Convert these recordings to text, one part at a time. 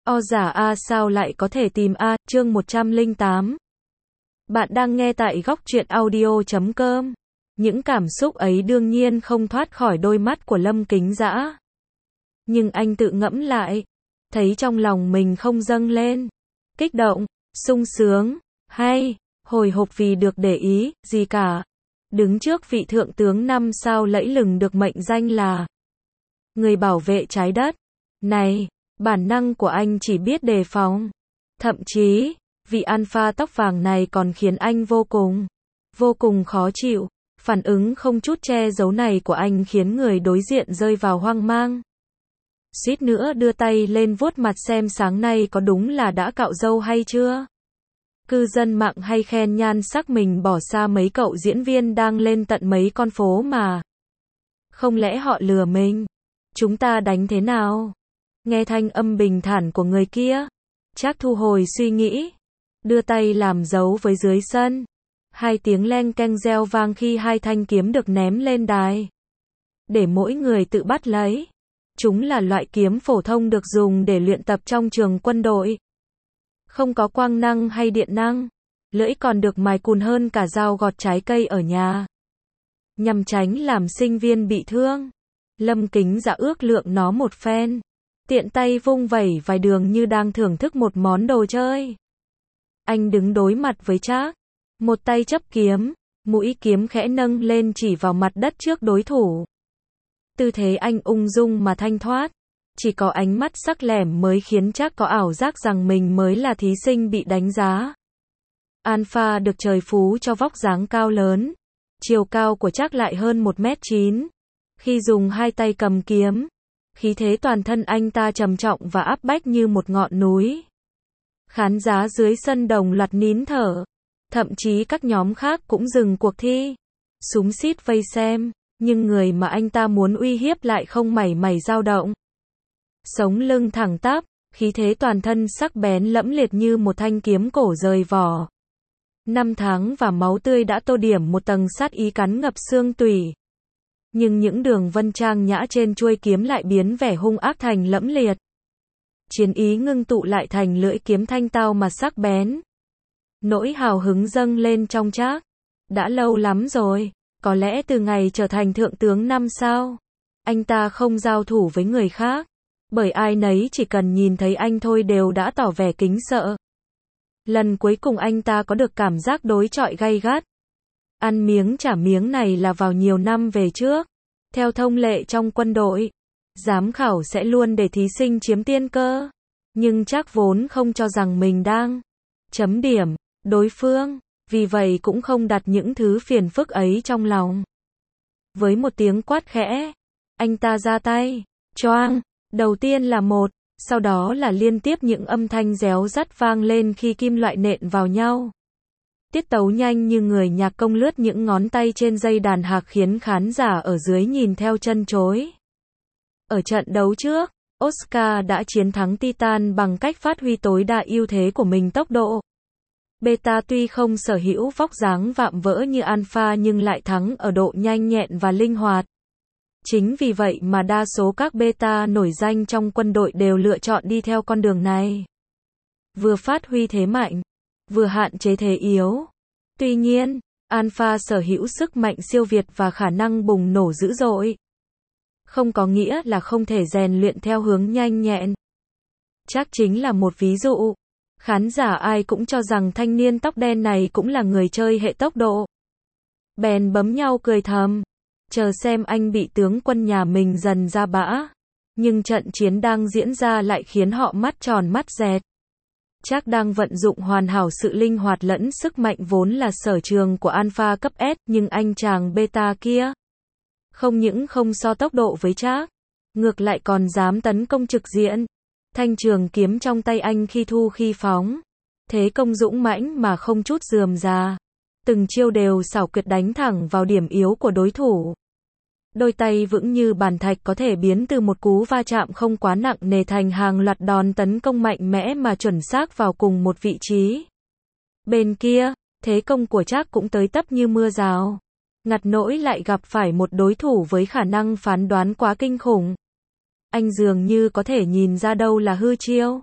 O giả A sao lại có thể tìm A, chương 108. Bạn đang nghe tại góc truyện audio.com. Những cảm xúc ấy đương nhiên không thoát khỏi đôi mắt của Lâm Kính Dã. Nhưng anh tự ngẫm lại, thấy trong lòng mình không dâng lên kích động, sung sướng, hay hồi hộp vì được để ý, gì cả. Đứng trước vị thượng tướng 5 sao lẫy lừng được mệnh danh là người bảo vệ trái đất. Này, bản năng của anh chỉ biết đề phòng. Thậm chí, vị alpha tóc vàng này còn khiến anh vô cùng khó chịu. Phản ứng không chút che giấu này của anh khiến người đối diện rơi vào hoang mang. Suýt nữa đưa tay lên vuốt mặt xem sáng nay có đúng là đã cạo râu hay chưa. Cư dân mạng hay khen nhan sắc mình bỏ xa mấy cậu diễn viên đang lên tận mấy con phố mà. Không lẽ họ lừa mình? Chúng ta đánh thế nào? Nghe thanh âm bình thản của người kia, Trác thu hồi suy nghĩ, đưa tay làm dấu với dưới sân. Hai tiếng leng keng reo vang khi hai thanh kiếm được ném lên đài, để mỗi người tự bắt lấy. Chúng là loại kiếm phổ thông được dùng để luyện tập trong trường quân đội. Không có quang năng hay điện năng, lưỡi còn được mài cùn hơn cả dao gọt trái cây ở nhà. Nhằm tránh làm sinh viên bị thương, Lâm Kính Dã ước lượng nó một phen, tiện tay vung vẩy vài đường như đang thưởng thức một món đồ chơi. Anh đứng đối mặt với Trác, một tay chấp kiếm, mũi kiếm khẽ nâng lên chỉ vào mặt đất trước đối thủ. Tư thế anh ung dung mà thanh thoát, chỉ có ánh mắt sắc lẻm mới khiến Trác có ảo giác rằng mình mới là thí sinh bị đánh giá. Alpha được trời phú cho vóc dáng cao lớn, chiều cao của Trác lại hơn 1m9. Khi dùng hai tay cầm kiếm, khí thế toàn thân anh ta trầm trọng và áp bách như một ngọn núi. Khán giả dưới sân đồng loạt nín thở, thậm chí các nhóm khác cũng dừng cuộc thi, xúm xít vây xem, nhưng người mà anh ta muốn uy hiếp lại không mảy may dao động. Sống lưng thẳng tắp, khí thế toàn thân sắc bén lẫm liệt như một thanh kiếm cổ rời vỏ. Năm tháng và máu tươi đã tô điểm một tầng sát ý cắn ngập xương tủy. Nhưng những đường vân trang nhã trên chuôi kiếm lại biến vẻ hung ác thành lẫm liệt. Chiến ý ngưng tụ lại thành lưỡi kiếm thanh tao mà sắc bén. Nỗi hào hứng dâng lên trong Trác. Đã lâu lắm rồi, có lẽ từ ngày trở thành thượng tướng 5 sao, anh ta không giao thủ với người khác, bởi ai nấy chỉ cần nhìn thấy anh thôi đều đã tỏ vẻ kính sợ. Lần cuối cùng anh ta có được cảm giác đối chọi gay gắt, ăn miếng trả miếng này là vào nhiều năm về trước. Theo thông lệ trong quân đội, giám khảo sẽ luôn để thí sinh chiếm tiên cơ. Nhưng Trác vốn không cho rằng mình đang chấm điểm đối phương, vì vậy cũng không đặt những thứ phiền phức ấy trong lòng. Với một tiếng quát khẽ, anh ta ra tay, choang, đầu tiên là một, sau đó là liên tiếp những âm thanh réo rắt vang lên khi kim loại nện vào nhau. Tiết tấu nhanh như người nhạc công lướt những ngón tay trên dây đàn hạc khiến khán giả ở dưới nhìn theo chân chối. Ở trận đấu trước, Oscar đã chiến thắng Titan bằng cách phát huy tối đa ưu thế của mình. Tốc độ Beta tuy không sở hữu vóc dáng vạm vỡ như Alpha nhưng lại thắng ở độ nhanh nhẹn và linh hoạt. Chính vì vậy mà đa số các Beta nổi danh trong quân đội đều lựa chọn đi theo con đường này. Vừa phát huy thế mạnh, vừa hạn chế thế yếu. Tuy nhiên, Alpha sở hữu sức mạnh siêu việt và khả năng bùng nổ dữ dội. Không có nghĩa là không thể rèn luyện theo hướng nhanh nhẹn. Trác chính là một ví dụ. Khán giả ai cũng cho rằng thanh niên tóc đen này cũng là người chơi hệ tốc độ. Bèn bấm nhau cười thầm, chờ xem anh bị tướng quân nhà mình dần ra bã. Nhưng trận chiến đang diễn ra lại khiến họ mắt tròn mắt dẹt. Trác đang vận dụng hoàn hảo sự linh hoạt lẫn sức mạnh vốn là sở trường của Alpha cấp S, nhưng anh chàng Beta kia không những không so tốc độ với Trác, ngược lại còn dám tấn công trực diện. Thanh trường kiếm trong tay anh khi thu khi phóng, thế công dũng mãnh mà không chút rườm rà. Từng chiêu đều xảo quyệt đánh thẳng vào điểm yếu của đối thủ. Đôi tay vững như bàn thạch có thể biến từ một cú va chạm không quá nặng nề thành hàng loạt đòn tấn công mạnh mẽ mà chuẩn xác vào cùng một vị trí. Bên kia, thế công của Trác cũng tới tấp như mưa rào. Ngặt nỗi lại gặp phải một đối thủ với khả năng phán đoán quá kinh khủng. Anh dường như có thể nhìn ra đâu là hư chiêu,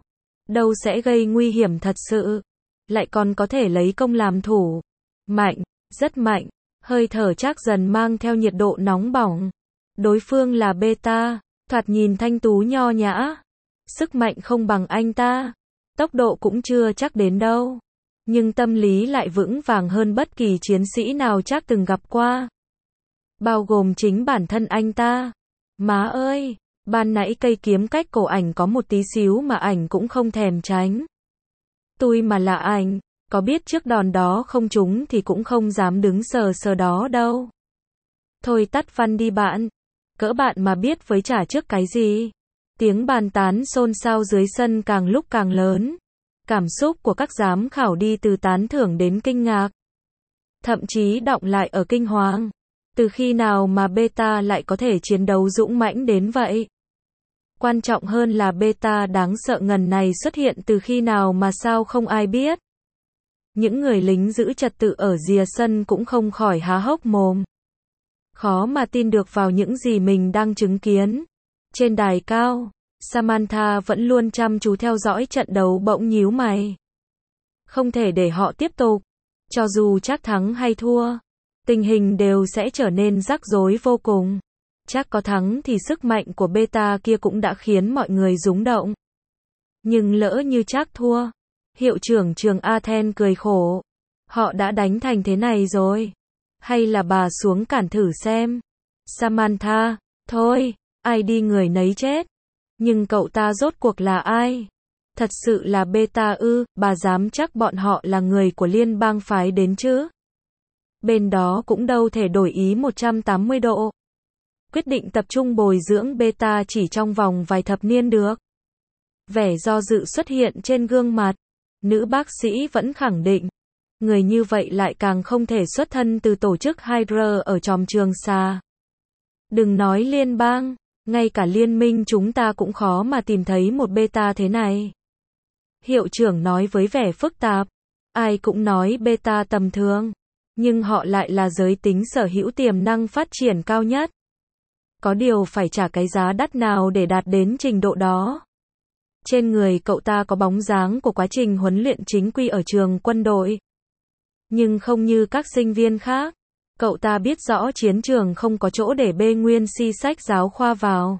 đâu sẽ gây nguy hiểm thật sự, lại còn có thể lấy công làm thủ. Mạnh, rất mạnh, hơi thở Trác dần mang theo nhiệt độ nóng bỏng. Đối phương là beta, thoạt nhìn thanh tú nho nhã, sức mạnh không bằng anh ta, tốc độ cũng chưa chắc đến đâu, nhưng tâm lý lại vững vàng hơn bất kỳ chiến sĩ nào Trác từng gặp qua, bao gồm chính bản thân anh ta. Má ơi, ban nãy cây kiếm cách cổ ảnh có một tí xíu mà ảnh cũng không thèm tránh. Tôi mà là ảnh, có biết trước đòn đó không trúng thì cũng không dám đứng sờ sờ đó đâu. Thôi tắt văn đi bạn. Cỡ bạn mà biết với trả trước cái gì. Tiếng bàn tán xôn xao dưới sân càng lúc càng lớn. Cảm xúc của các giám khảo đi từ tán thưởng đến kinh ngạc. Thậm chí đọng lại ở kinh hoàng. Từ khi nào mà beta lại có thể chiến đấu dũng mãnh đến vậy? Quan trọng hơn là beta đáng sợ ngần này xuất hiện từ khi nào mà sao không ai biết. Những người lính giữ trật tự ở rìa sân cũng không khỏi há hốc mồm. Khó mà tin được vào những gì mình đang chứng kiến. Trên đài cao, Samantha vẫn luôn chăm chú theo dõi trận đấu bỗng nhíu mày. Không thể để họ tiếp tục. Cho dù Trác thắng hay thua, tình hình đều sẽ trở nên rắc rối vô cùng. Trác có thắng thì sức mạnh của beta kia cũng đã khiến mọi người rúng động. Nhưng lỡ như Trác thua, hiệu trưởng trường Athens cười khổ. Họ đã đánh thành thế này rồi. Hay là bà xuống cản thử xem. Samantha, thôi, ai đi người nấy chết. Nhưng cậu ta rốt cuộc là ai? Thật sự là beta ư, bà dám chắc bọn họ là người của liên bang phái đến chứ? Bên đó cũng đâu thể đổi ý 180 độ. Quyết định tập trung bồi dưỡng beta chỉ trong vòng vài thập niên được. Vẻ do dự xuất hiện trên gương mặt. Nữ bác sĩ vẫn khẳng định. Người như vậy lại càng không thể xuất thân từ tổ chức Hydra ở Tròm Trường Sa. Đừng nói liên bang, ngay cả liên minh chúng ta cũng khó mà tìm thấy một beta thế này. Hiệu trưởng nói với vẻ phức tạp. Ai cũng nói beta tầm thường, nhưng họ lại là giới tính sở hữu tiềm năng phát triển cao nhất. Có điều phải trả cái giá đắt nào để đạt đến trình độ đó. Trên người cậu ta có bóng dáng của quá trình huấn luyện chính quy ở trường quân đội. Nhưng không như các sinh viên khác, cậu ta biết rõ chiến trường không có chỗ để bê nguyên si sách giáo khoa vào.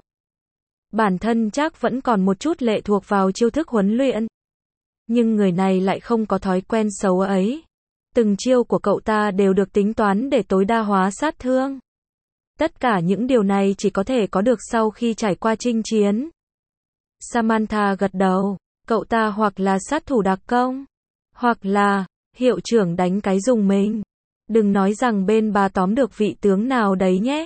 Bản thân Trác vẫn còn một chút lệ thuộc vào chiêu thức huấn luyện. Nhưng người này lại không có thói quen xấu ấy. Từng chiêu của cậu ta đều được tính toán để tối đa hóa sát thương. Tất cả những điều này chỉ có thể có được sau khi trải qua chinh chiến. Samantha gật đầu, cậu ta hoặc là sát thủ đặc công, hoặc là hiệu trưởng đánh cái dùng mình. Đừng nói rằng bên bà tóm được vị tướng nào đấy nhé.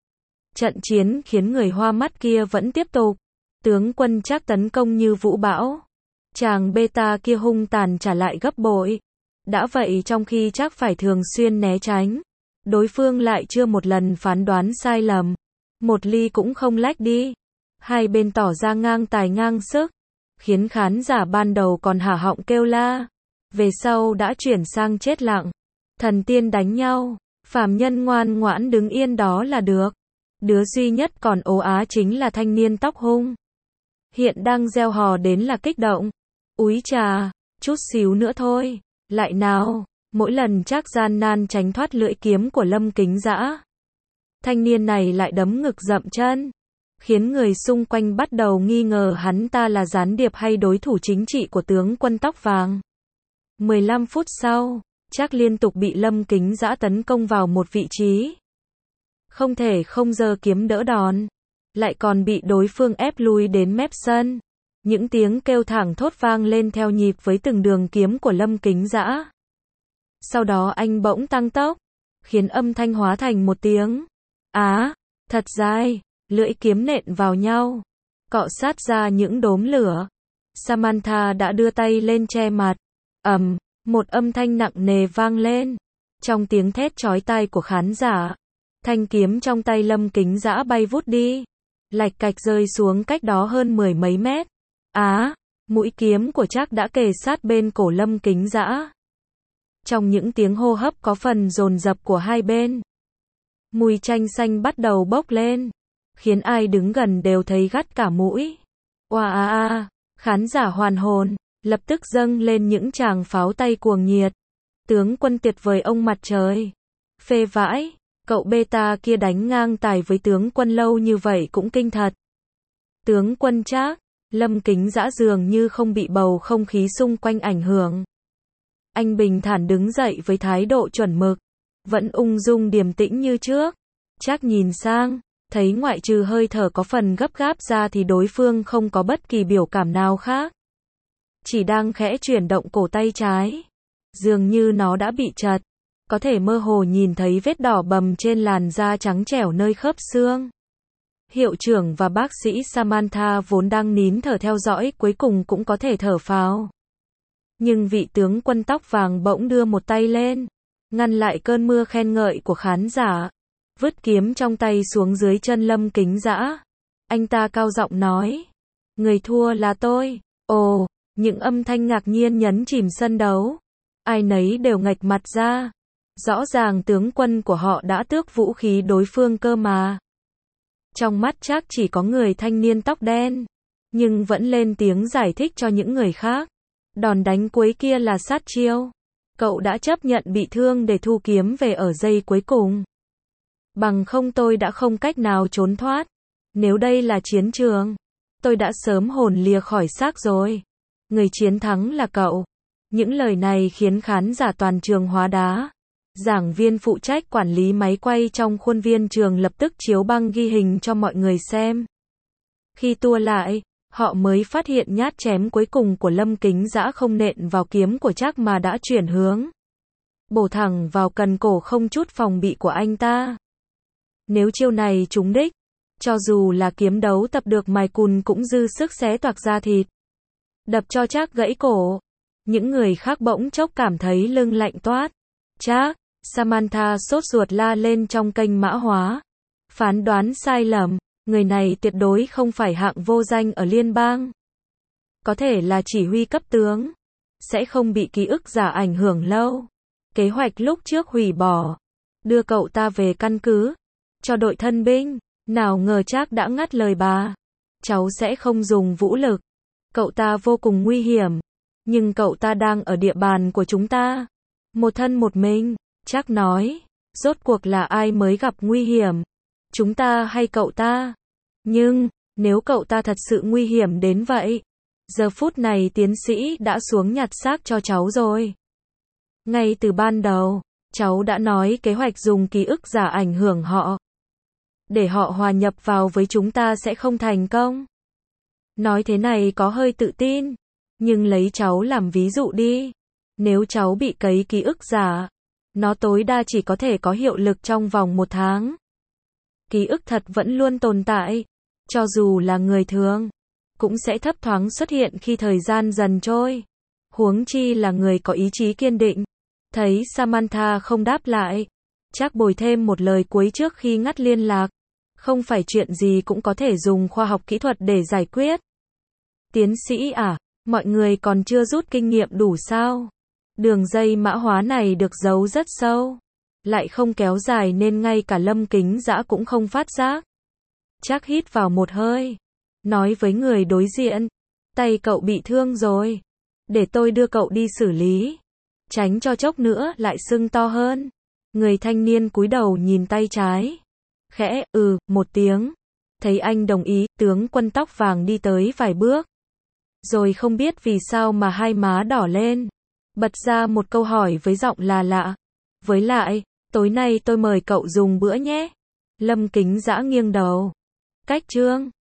Trận chiến khiến người hoa mắt kia vẫn tiếp tục. Tướng quân Trác tấn công như vũ bão. Chàng beta kia hung tàn trả lại gấp bội. Đã vậy trong khi Trác phải thường xuyên né tránh, đối phương lại chưa một lần phán đoán sai lầm. Một ly cũng không lách đi. Hai bên tỏ ra ngang tài ngang sức, khiến khán giả ban đầu còn hả họng kêu la. Về sau đã chuyển sang chết lặng. Thần tiên đánh nhau, phàm nhân ngoan ngoãn đứng yên đó là được. Đứa duy nhất còn ố á chính là thanh niên tóc hung. Hiện đang gieo hò đến là kích động. Úi chà, chút xíu nữa thôi. Lại nào, mỗi lần Trác gian nan tránh thoát lưỡi kiếm của Lâm Kính Dã. Thanh niên này lại đấm ngực dậm chân, khiến người xung quanh bắt đầu nghi ngờ hắn ta là gián điệp hay đối thủ chính trị của tướng quân tóc vàng. 15 phút sau, Trác liên tục bị Lâm Kính Dã tấn công vào một vị trí. Không thể không giơ kiếm đỡ đòn, lại còn bị đối phương ép lui đến mép sân. Những tiếng kêu thảng thốt vang lên theo nhịp với từng đường kiếm của Lâm Kính Dã. Sau đó anh bỗng tăng tốc, khiến âm thanh hóa thành một tiếng á, thật dài, lưỡi kiếm nện vào nhau, cọ sát ra những đốm lửa. Samantha đã đưa tay lên che mặt. Một âm thanh nặng nề vang lên. Trong tiếng thét chói tai của khán giả, thanh kiếm trong tay Lâm Kính Dã bay vút đi, lạch cạch rơi xuống cách đó hơn 10 mấy mét. Mũi kiếm của Trác đã kề sát bên cổ Lâm Kính Dã. Trong những tiếng hô hấp có phần dồn dập của hai bên, mùi chanh xanh bắt đầu bốc lên, khiến ai đứng gần đều thấy gắt cả mũi. Oa Khán giả hoàn hồn, lập tức dâng lên những tràng pháo tay cuồng nhiệt. Tướng quân tuyệt vời ông mặt trời. Phê vãi, cậu beta kia đánh ngang tài với tướng quân lâu như vậy cũng kinh thật. Tướng quân Trác, Lâm Kính Dã dường như không bị bầu không khí xung quanh ảnh hưởng. Anh bình thản đứng dậy với thái độ chuẩn mực, vẫn ung dung điềm tĩnh như trước. Trác nhìn sang, thấy ngoại trừ hơi thở có phần gấp gáp ra thì đối phương không có bất kỳ biểu cảm nào khác. Chỉ đang khẽ chuyển động cổ tay trái. Dường như nó đã bị trật. Có thể mơ hồ nhìn thấy vết đỏ bầm trên làn da trắng trẻo nơi khớp xương. Hiệu trưởng và bác sĩ Samantha vốn đang nín thở theo dõi cuối cùng cũng có thể thở phào. Nhưng vị tướng quân tóc vàng bỗng đưa một tay lên, ngăn lại cơn mưa khen ngợi của khán giả. Vứt kiếm trong tay xuống dưới chân Lâm Kính Dã. Anh ta cao giọng nói. Người thua là tôi. Ồ, những âm thanh ngạc nhiên nhấn chìm sân đấu. Ai nấy đều nghệch mặt ra. Rõ ràng tướng quân của họ đã tước vũ khí đối phương cơ mà. Trong mắt Trác chỉ có người thanh niên tóc đen. Nhưng vẫn lên tiếng giải thích cho những người khác. Đòn đánh cuối kia là sát chiêu. Cậu đã chấp nhận bị thương để thu kiếm về ở giây cuối cùng. Bằng không tôi đã không cách nào trốn thoát. Nếu đây là chiến trường, tôi đã sớm hồn lìa khỏi xác rồi. Người chiến thắng là cậu. Những lời này khiến khán giả toàn trường hóa đá. Giảng viên phụ trách quản lý máy quay trong khuôn viên trường lập tức chiếu băng ghi hình cho mọi người xem. Khi tua lại, họ mới phát hiện nhát chém cuối cùng của Lâm Kính Dã không nện vào kiếm của Trác mà đã chuyển hướng. Bổ thẳng vào cần cổ không chút phòng bị của anh ta. Nếu chiêu này trúng đích, cho dù là kiếm đấu tập được mài cùn cũng dư sức xé toạc da thịt. Đập cho Trác gãy cổ. Những người khác bỗng chốc cảm thấy lưng lạnh toát. Trác, Samantha sốt ruột la lên trong kênh mã hóa. Phán đoán sai lầm, người này tuyệt đối không phải hạng vô danh ở liên bang. Có thể là chỉ huy cấp tướng. Sẽ không bị ký ức giả ảnh hưởng lâu. Kế hoạch lúc trước hủy bỏ. Đưa cậu ta về căn cứ. Cho đội thân binh. Nào ngờ Trác đã ngắt lời bà. Cháu sẽ không dùng vũ lực. Cậu ta vô cùng nguy hiểm. Nhưng cậu ta đang ở địa bàn của chúng ta. Một thân một mình. Trác nói. Rốt cuộc là ai mới gặp nguy hiểm? Chúng ta hay cậu ta? Nhưng, nếu cậu ta thật sự nguy hiểm đến vậy, giờ phút này tiến sĩ đã xuống nhặt xác cho cháu rồi. Ngay từ ban đầu, cháu đã nói kế hoạch dùng ký ức giả ảnh hưởng họ. Để họ hòa nhập vào với chúng ta sẽ không thành công. Nói thế này có hơi tự tin, nhưng lấy cháu làm ví dụ đi. Nếu cháu bị cấy ký ức giả, nó tối đa chỉ có thể có hiệu lực trong vòng 1 tháng. Ký ức thật vẫn luôn tồn tại, cho dù là người thường, cũng sẽ thấp thoáng xuất hiện khi thời gian dần trôi. Huống chi là người có ý chí kiên định. Thấy Samantha không đáp lại, Trác bồi thêm một lời cuối trước khi ngắt liên lạc. Không phải chuyện gì cũng có thể dùng khoa học kỹ thuật để giải quyết. Tiến sĩ à, mọi người còn chưa rút kinh nghiệm đủ sao? Đường dây mã hóa này được giấu rất sâu, lại không kéo dài nên ngay cả Lâm Kính Dã cũng không phát giác. Trác hít vào một hơi, nói với người đối diện, tay cậu bị thương rồi, để tôi đưa cậu đi xử lý, tránh cho chốc nữa lại sưng to hơn. Người thanh niên cúi đầu nhìn tay trái, khẽ một tiếng. Thấy anh đồng ý, tướng quân tóc vàng đi tới vài bước, rồi không biết vì sao mà hai má đỏ lên, bật ra một câu hỏi với giọng là lạ. Với lại, tối nay tôi mời cậu dùng bữa nhé. Lâm Kính Dã nghiêng đầu. Cách chương